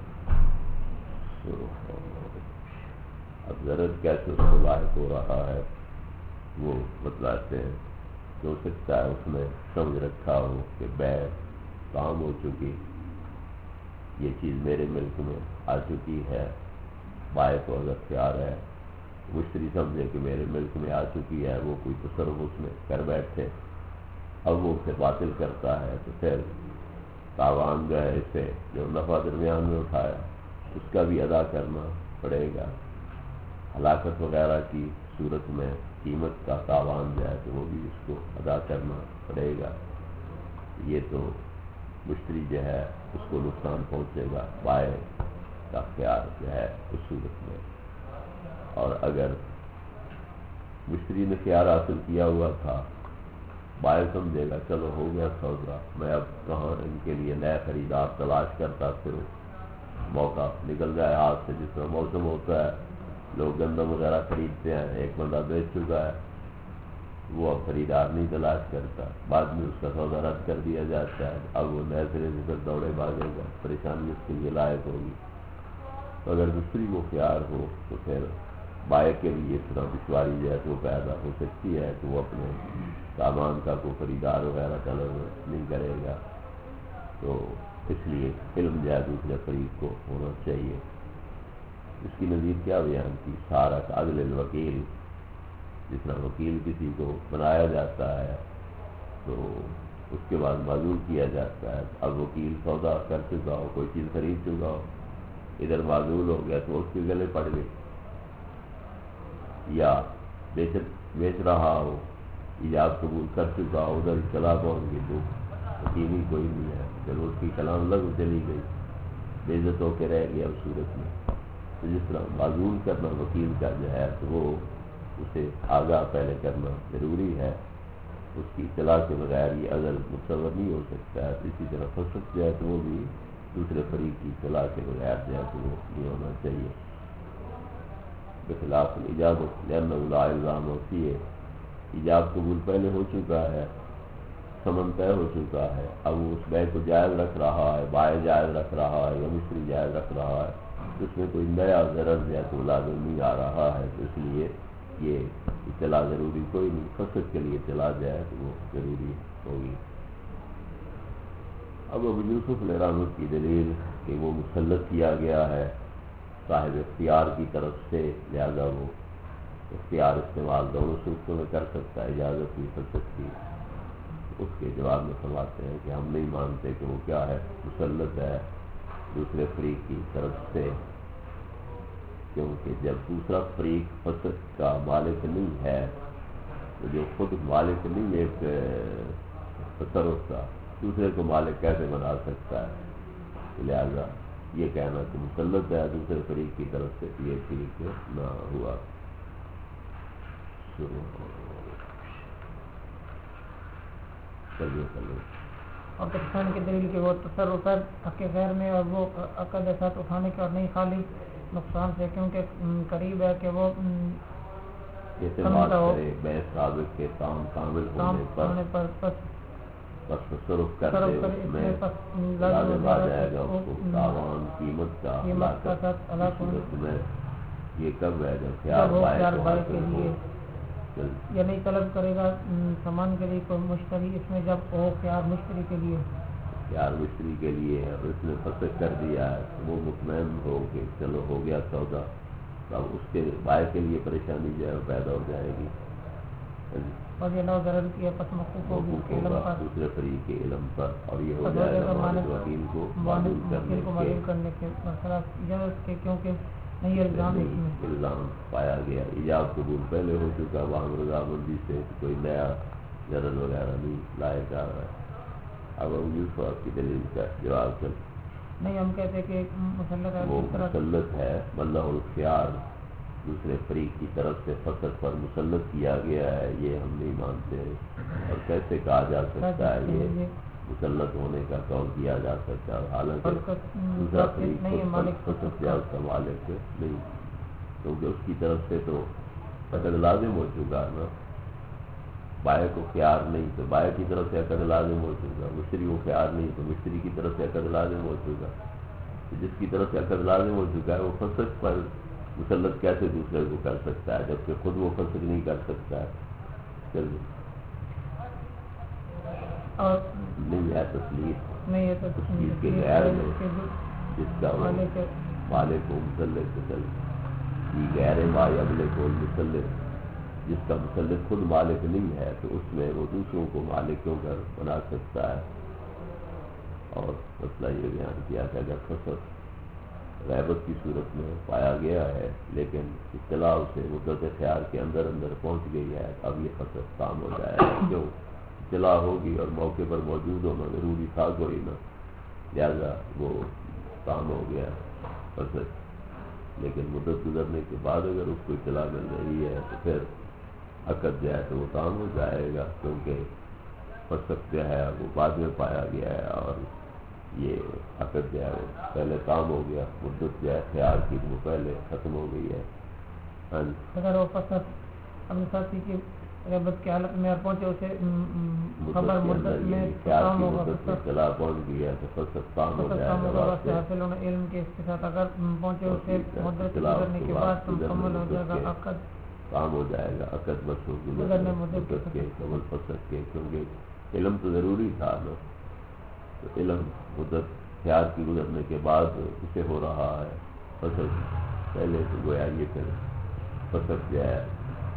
اب ضرر کیسے اس کو لاحق ہو رہا ہے وہ بتلاتے ہیں کہ ہو سکتا ہے اس نے سمجھ رکھا ہو کہ بیع کام ہو چکی، یہ چیز میرے ملک میں آ چکی ہے، بائع کو اگر اختیار ہے، مشتری سمجھے کہ میرے ملک میں آ چکی ہے، وہ کوئی تصرف اس میں کر بیٹھے، اب وہ اسے باطل کرتا ہے تو پھر تاوان جو ہے اسے جو نفع درمیان میں اٹھایا اس کا بھی ادا کرنا پڑے گا، ہلاکت وغیرہ کی صورت میں قیمت کا تاوان جو ہے تو وہ بھی اس کو ادا کرنا پڑے گا، یہ تو مشتری جو ہے اس کو نقصان پہنچے گا، بائع کا اختیار جو ہے اس صورت میں۔ اور اگر مشتری نے خیار حاصل کیا ہوا تھا، بائع سمجھے گا چلو ہو گیا سودا، میں اب کہاں ان کے لیے نئے خریدار تلاش کرتا پھروں، موقع نکل جائے ہاتھ سے، جس طرح موسم ہوتا ہے لوگ گندم وغیرہ خریدتے ہیں، ایک بندہ بیچ چکا ہے وہ اب خریدار نہیں تلاش کرتا، بعد میں اس کا سودا رد کر دیا جاتا ہے، اب وہ نئے سرے سے پھر دوڑے بھاگے گا، پریشانی اس کے لیے لائق ہوگی۔ تو اگر مشتری کو خیار ہو تو پھر بائع کے لیے اس طرح دشواری جو ہے تو پیدا ہو سکتی ہے کہ وہ اپنے سامان کا کوئی خریدار وغیرہ طلب نہیں کرے گا، تو اس لیے علم جو ہے دوسرے فریق کو ہونا چاہیے۔ اس کی نظیر کیا بیان کی؟ سارا عدل الوکیل، جس طرح وکیل کسی کو بنایا جاتا ہے تو اس کے بعد معذول کیا جاتا ہے، اب وکیل سودا کر چکا ہو، کوئی چیز خرید چکا ہو، ادھر معذول ہو گیا تو اس کے گلے پڑ گئی، یا بیچ رہا ہو، ایجاب قبول کر چکا ہو، ادھر چلا پہنچ گئی تو وکیل ہی کوئی نہیں ہے، پھر اس کی کلام لغو چلی گئی، بے عزت ہو کے رہ گیا اس صورت میں۔ تو جس طرح معذول کرنا وکیل کا جو ہے تو وہ اسے آگاہ پہلے کرنا ضروری ہے، اس کی اطلاع کے بغیر یہ عزل متصور نہیں ہو سکتا ہے، اسی طرح فسق جو ہے تو وہ بھی دوسرے فریق کی اطلاع کے بغیر جو ہے تو وہ نہیں ہونا چاہیے۔ بخلاف الاجازت لأنه لا الزام ہوتی ہے، ایجاب قبول پہلے ہو چکا ہے، ثمن طے ہو چکا ہے، اب وہ اس بیع کو جائز رکھ رہا ہے، بائع جائز رکھ رہا ہے یا مشتری جائز رکھ رہا ہے، اس میں کوئی نیا ضرر جو ہے تو لازم نہیں آ رہا ہے، تو اس لیے یہ اطلاع ضروری کوئی نہیں، فسق کے لیے اطلاع جائے تو وہ ضروری ہوگی۔ اب ابو یوسف علیہ رحمۃ کی دلیل کہ وہ مسلط کیا گیا ہے صاحب اختیار کی طرف سے، لہذا وہ اختیار استعمال دونوں صورتوں میں کر سکتا ہے، اجازت بھی کر سکتی ہے، اس کے جواب میں فرماتے ہیں کہ ہم نہیں مانتے کہ وہ کیا ہے، مسلط ہے دوسرے فریق کی طرف سے، کیونکہ جب دوسرا فریق فسق کا مالک نہیں ہے تو جو خود مالک نہیں ایک تصرف کا، دوسرے کو مالک کیسے بنا سکتا ہے، لہذا یہ کہنا کہ مسلط ہے دوسرے فریق کی طرف سے یہ ٹھیک نہ ہوا۔ اور پاکستان کی دلیل کہ وہ تصرف ہے حق غیر میں اور وہ عقد ساتھ اٹھانے کے اور نہیں خالی نقصان سے، کیونکہ قریب ہے کہ وہ اعتماد کرے بیع سابق کے کام کامل ہونے پر بس تصرف کرتے اس میں لازم آ جائے گا اس کو تاوان قیمت کا صورت میں، یہ کب ہے جب خیال بائع کے لیے یا نہیں طلب کرے گا سامان کے لیے کوئی مشتری، اس میں جب ہو خیار مشتری کے لیے، خیار مشتری کے لیے ہے، اس نے فسق کر دیا ہے وہ مطمئن ہو کہ چلو ہو گیا سودا، تب اس کے بائع کے لیے پریشانی جو ہے پیدا ہو جائے گی، اور یہ نو ضرر کی پس موقوف ہوگا دوسرے فریق کے علم پر، اور یہ ہو جائے گا مالک وکیل کو معلوم کرنے کے مسئلہ اجازت کے، کیونکہ نہیں الزام پایا گیا، ایجاب قبول پہلے ہو چکا، وہاں رضامندی سے کوئی نیا ضرر وغیرہ نہیں لائے جا رہا ہے۔ اب ابو یوسف کی دلیل کا جواب کر نہیں ہم کہتے کہ مسلط ہے وہ اس طرح مسلط ہے، ملہ الخیار دوسرے فریق کی طرف سے فسق پر مسلط کیا گیا ہے، یہ ہم نہیں مانتے ہیں۔ اور کیسے کہا جا سکتا ہے یہ مسلط ہونے کا قول کیا جا سکتا ہے، حالانکہ دوسرا فریق فسق یا اس کا مالک نہیں، کیونکہ اس کی طرف سے تو عقد لازم ہو چکا ہے نا، بائع کو خیار نہیں تو بائع کی طرف سے عقد لازم ہو چکا، مشتری کو خیار نہیں تو مشتری کی طرف سے عقد لازم ہو چکا، جس کی طرف سے عقد لازم ہو چکا ہے وہ فسق پر مسلط کیسے دوسرے کو کر سکتا ہے جبکہ خود وہ فسق نہیں کر سکتا ہے؟ چلیے اور نہیں ہے تسلیم نہیں ہے تو اس چیز کے غیر میں جس کا وہ مالک کو مسلط غیر ما یملک المسلط، جس کا مسلط خود مالک نہیں ہے تو اس میں وہ دوسروں کو مالک کیوں کر بنا سکتا ہے۔ اور مسئلہ یہ بیان کیا کہ اگر فسق غیبت کی صورت میں پایا گیا ہے لیکن اطلاع اسے مدت خیار کے اندر اندر پہنچ گئی ہے، اب یہ فسق کام ہو جائے گا، کیوں اطلاع ہوگی اور موقع پر موجود ہونا ضروری تھا کوئی نہ، لہذا وہ کام ہو گیا فسق۔ لیکن مدت گزرنے کے بعد اگر اس کو اطلاع مل رہی ہے تو پھر عقد جو ہے تو وہ کام ہو جائے گا، کیونکہ فسق جو ہے وہ بعد میں پایا گیا ہے اور یہ عقد جو ہے وہ پہلے کام ہو گیا، مدت جو ہے خیال کی وہ پہلے ختم ہو گئی ہے۔ ہاں جی، اگر وہ فسق اپنے ساتھی کی غیبت کی حالت میں پہنچے اسے خبر مدت میں خیال کی مدت میں اطلاع پہنچ گیا تو فسق کام ہو جائے گا، حاصل ہونا علم کے اس کے ساتھ اگر پہنچے اسے مدت گزرنے کے بعد تو مکمل ہو جائے گا عقد، کام ہو جائے گا عقد بس گزرنے مدت کے قبل فسق کے، کیونکہ علم تو ضروری تھا نا، تو علم مدت خیال کی گزرنے کے بعد اسے ہو رہا ہے فسق، پہلے تو گویا یہ پھر فسق جو ہے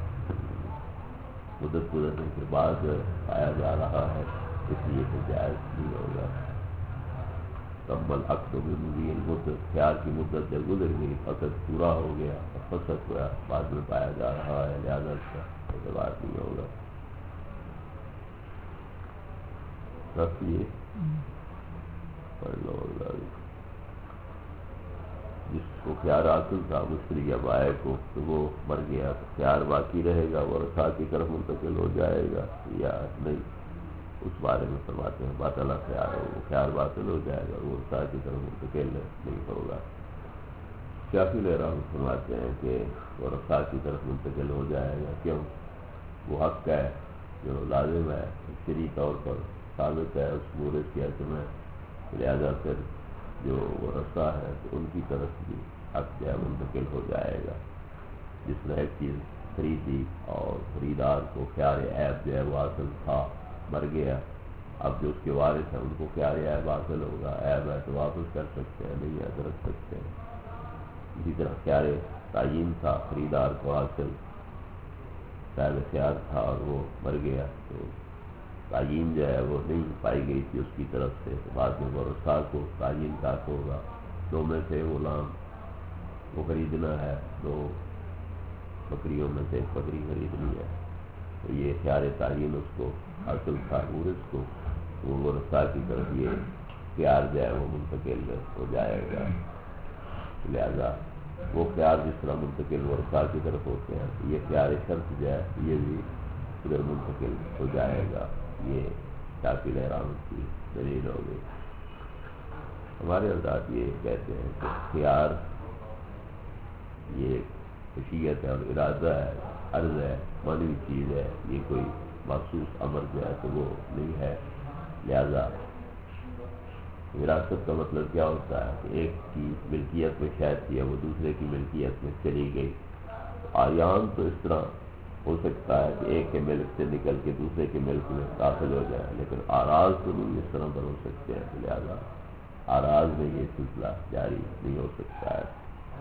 مدت گزرنے کے بعد پایا جا رہا ہے، اس لیے تو جائز نہیں ہوگا۔ کمل عقد بھی مدت خیال کی مدت جب گزر گئی عقد پورا ہو گیا اور فسق ہوا بعد میں پایا جا رہا ہے، لہٰذا اس کا اعتبار نہیں ہوگا۔ رکھیے پڑھ لو، جس کو خیار حاصل تھا مشتری یا بائع کو تو وہ مر گیا تو خیار باقی رہے گا، وہ رسا کی طرف منتقل ہو جائے گا یا نہیں، اس بارے میں فرماتے ہیں باطل خیار ہو، وہ خیار باطل ہو جائے گا، وہ رسا کی طرف منتقل نہیں ہوگا۔ شافعی رحمۃ فرماتے ہیں کہ وہ رسا کی طرف منتقل ہو جائے گا، کیوں؟ وہ حق ہے جو لازم ہے شرعی طور پر ثابت ہے اس مورث کی حق میں، لہذا پھر جو وہ رسا ہے تو ان کی طرف بھی حق جو ہے منتقل ہو جائے گا۔ جس نے ایک چیز خریدی اور خریدار کو خیار عیب جو ہے وہ حاصل تھا، مر گیا، اب جو اس کے وارث ہیں ان کو خیار عیب حاصل ہوگا، عیب ہے تو واپس کر سکتے ہیں، نہیں ہے تو رکھ سکتے ہیں۔ اسی طرح خیار تعین تھا خریدار کو حاصل، صاحب خیار تھا اور وہ مر گیا تو تعین جو ہے وہ نہیں پائی گئی تھی اس کی طرف سے، تو بعد میں ورثاء کو تعین کا ہوگا، دو میں سے غلام وہ خریدنا ہے، دو بکریوں میں سے ایک بکری خریدنی ہے، تو یہ خیار تعین اس کو حاصل تھا مورث کو، وہ ورثاء کی طرف یہ خیار جو ہے وہ منتقل ہو جائے گا، لہذا وہ خیار جس طرح منتقل ورثاء کی طرف ہوتے ہیں تو یہ خیار شرط جو ہے یہ بھی ادھر منتقل ہو جائے گا۔ یہ شافعی رحمۃ کی دلیل ہو گئی۔ ہمارے حضرات یہ کہتے ہیں کہ خیار یہ خشیت ہے اور ارادہ ہے، عرض ہے، معنوی چیز ہے، یہ کوئی مخصوص امر جو ہے تو وہ نہیں ہے، لہذا وراثت کا مطلب کیا ہوتا ہے کہ ایک کی ملکیت میں شاید تھی وہ دوسرے کی ملکیت میں چلی گئی، آیان تو اس طرح ہو سکتا ہے کہ ایک کے ملک سے نکل کے دوسرے کے ملک میں داخل ہو جائے، لیکن آراز تو نہیں اس طرح پر ہو سکتے ہیں، لہذا آراز میں یہ سلسلہ جاری نہیں ہو سکتا ہے۔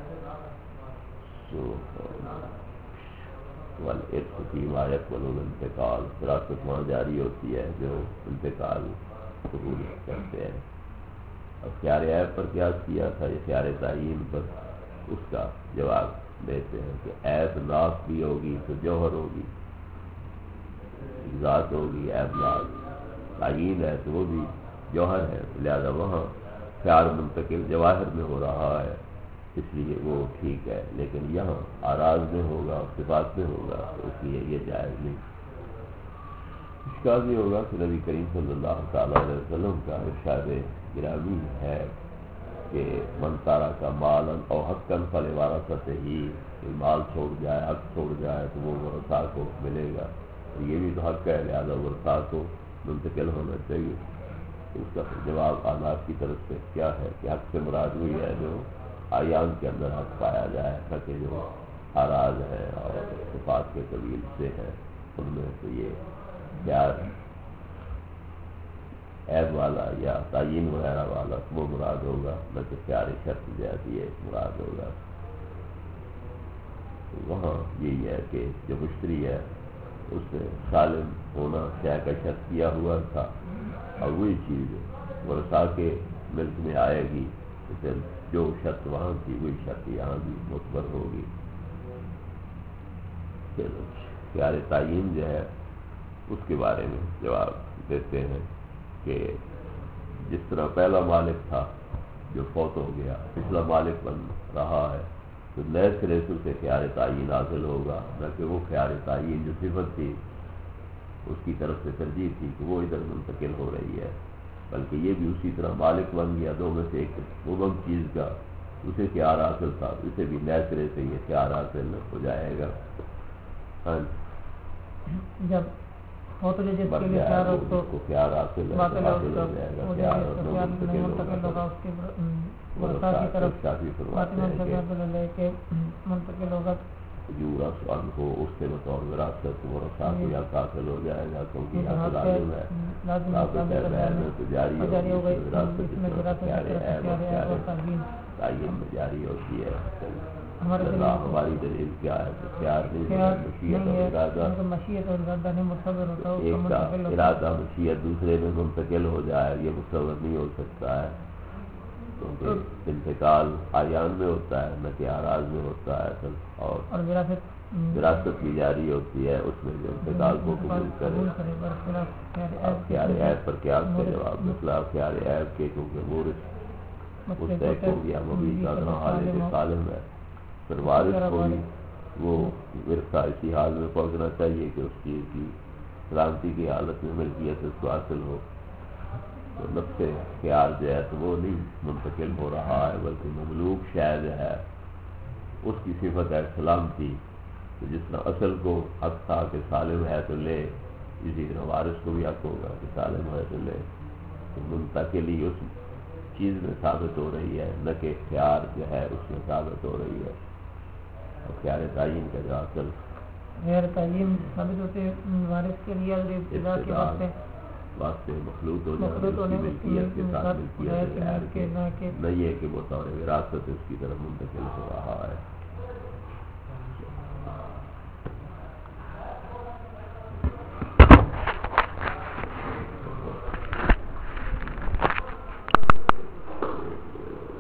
والارث فیما یقبل الانتقال، وراثت وہاں جاری ہوتی ہے جو انتقال قبول کرتے ہیں۔ اب خیار عیب پر قیاس کیا تھا، یہ خیار تعین پر، اس کا جواب دیتے ہیں کہ عیب ناک بھی ہوگی تو جوہر ہوگی، ذات ہوگی عیب ناک، تعین ہے تو وہ بھی جوہر ہے، لہذا وہاں خیار منتقل جواہر میں ہو رہا ہے اس لیے وہ ٹھیک ہے، لیکن یہاں آراز میں ہوگا، صفات میں ہوگا، تو اس لیے یہ جائز نہیں۔ اشکال یہ ہوگا کہ نبی کریم صلی اللہ تعالیٰ علیہ وسلم کا ارشاد گرامی ہے کہ من تارک مالاً او حقاً فلورثتہ ہی، کہ مال چھوڑ جائے، حق چھوڑ جائے تو وہ ورثاء کو ملے گا، یہ بھی تو حق ہے، لہذا ورثاء کو منتقل ہونا چاہیے۔ اس کا جواب آناف کی طرف سے کیا ہے کہ حق سے مراد ہوئی ہے جو اعیان کے اندر حق پایا جائے، تاکہ جو آراز ہے اور صفات کے قبیل سے ہے ان میں تو یہ پیار عیب والا یا تعین وغیرہ والا وہ مراد ہوگا، نہ کہ پیار شرط جیسی یہ مراد ہوگا۔ وہاں یہی ہے کہ جو مشتری ہے اس نے سالم ہونا شے کا شرط کیا ہوا تھا، اور وہی چیز ورثاء کے ملک میں آئے گی تو پھر جو شرط وہاں تھی وہی شرط یہاں بھی معتبر ہوگی۔ پھر پیار تعین جو ہے اس کے بارے میں جواب دیتے ہیں کہ جس طرح پہلا مالک تھا جو فوت ہو گیا، پچھلا مالک بن رہا ہے، تو نئے سرے سے اسے خیار تعین حاصل ہوگا، نہ کہ وہ خیار تعین جو صفت تھی اس کی طرف سے ترجیح تھی کہ وہ ادھر منتقل ہو رہی ہے، بلکہ یہ بھی اسی طرح مالک بن گیا، دو میں سے ایک مبہم چیز کا اسے خیار حاصل تھا، اسے بھی نئے سرے سے یہ خیار حاصل ہو جائے گا۔ جب وہ تو جس کے لیے خیار ہو تو خیار حاصل ہو جائے گا، خیار منتقل ہوگا اس کے ورثاء کی طرف کے منتقل ہوگا، کو اس کے بطور وراثت ورثاء کو یا حاصل ہو جائے گا، کیونکہ حق لازم ہے، ثابت ہے، بہن تو جاری ہوگی، تعین میں جاری ہوتی ہے۔ ہماری دلیل کیا ہے کہ پیار مشیت اور ارادہ نہیں متصور ہوتا، ایک کا ارادہ مشیت دوسرے میں منتقل ہو جائے، یہ متصور نہیں ہو سکتا ہے، کیونکہ انتقال اعیان میں ہوتا ہے نہ کہ آراز میں ہوتا ہے، اور وراثت بھی جاری ہوتی ہے اس میں جو انتقال کو قبول کرے۔ خیال عیب پر کیا آپ کا جواب نکلا؟ خیال عیب کے کیونکہ مورث مستحق ہو گیا، مبید ادنا حالت سالم ہے، پھر وارث کو بھی وہ ورثہ اسی حال میں پہنچنا چاہیے کہ اس چیز کی سلامتی کی حالت میں ملکیت اس کو حاصل ہو، تو نفس خیال جو ہے تو وہ نہیں منتقل ہو رہا ہے، بلکہ مملوک شے جو ہے اس کی صفت ہے سلامتی، تو جس طرح اصل کو حق تھا کہ سالم ہے تو لے، اسی طرح وارث کو بھی حق ہوگا کہ سالم ہے تو لے، تو منتقلی اس چیز میں ثابت ہو رہی ہے نہ کہ خیار جو ہے اس میں ثابت ہو رہی ہے۔ اور خیار تعین کا جو اصل خیار تعین ثابت ہوتے وارث کے لیے ابتدا کے واسطے مخلوط ہو جانے اس کی ملکیت کے ساتھ ملکیت نہیں ہے کہ وہ طور وراثت اس کی طرف منتقل ہو رہا ہے۔